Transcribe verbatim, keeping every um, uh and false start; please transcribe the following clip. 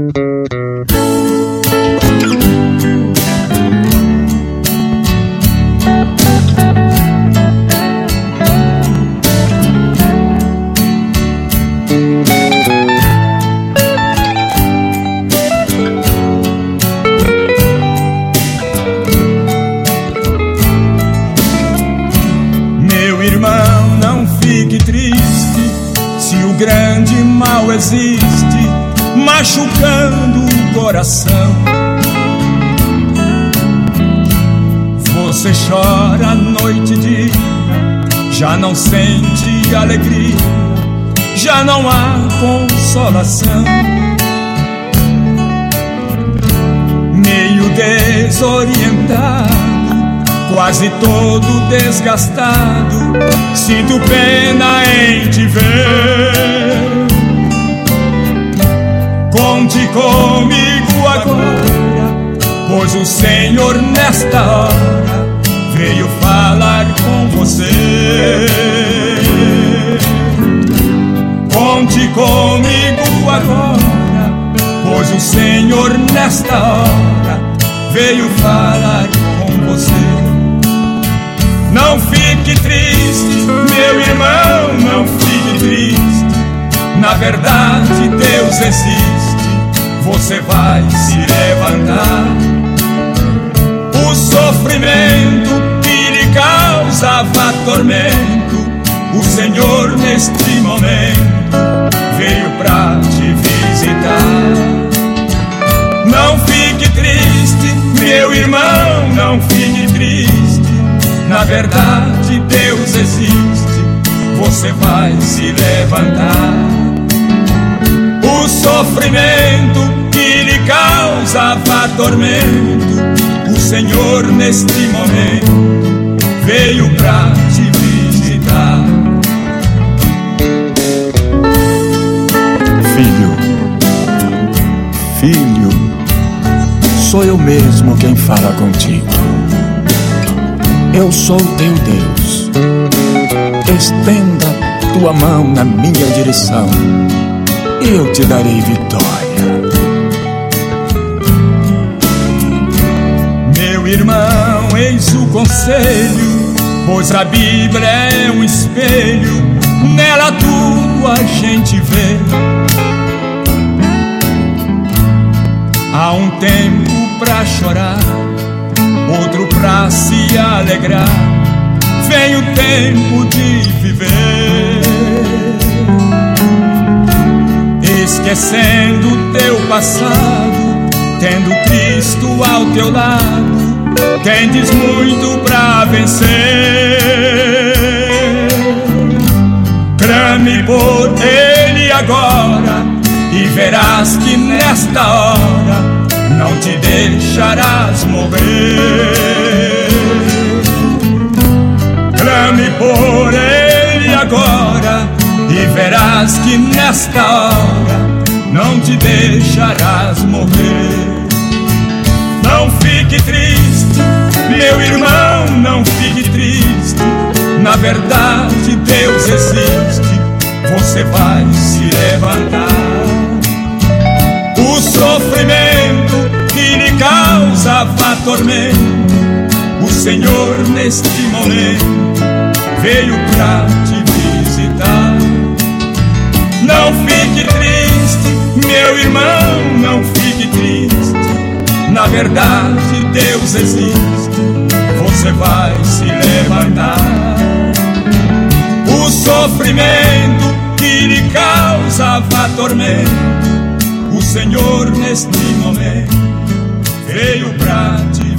Meu irmão, não fique triste se o grande mal existe, machucando o coração. Você chora noite e dia, já não sente alegria, já não há consolação. Meio desorientado, quase todo desgastado, sinto pena em te ver. Conte comigo agora, pois o Senhor nesta hora veio falar com você. Conte comigo agora, pois o Senhor nesta hora veio falar com você. Não fique triste, meu irmão, não fique triste. Na verdade Deus existe, você vai se levantar. O sofrimento que lhe causava tormento, o Senhor neste momento veio pra te visitar. Não fique triste, meu irmão, não fique triste. Na verdade Deus existe, você vai se levantar. O sofrimento que lhe causava tormento, o Senhor neste momento veio pra te visitar. Filho, filho, sou eu mesmo quem fala contigo. Eu sou teu Deus. Estenda tua mão na minha direção e eu te darei vitória. Meu irmão, eis o conselho, pois a Bíblia é um espelho, nela tudo a gente vê. Há um tempo pra chorar, outro pra se alegrar, vem o tempo de viver. Esquecendo teu passado, tendo Cristo ao teu lado, tendes muito pra vencer. Clame por Ele agora e verás que nesta hora não te deixarás morrer. Clame por Ele agora e verás que nesta hora não te deixarás morrer. Não fique triste, meu irmão, não fique triste. Na verdade Deus existe, você vai se levantar. O sofrimento que lhe causava tormento, o Senhor neste momento veio pra te visitar. Não fique triste, meu irmão, não fique triste. Na verdade Deus existe, você vai se levantar. O sofrimento que lhe causava tormento, o Senhor neste momento veio pra te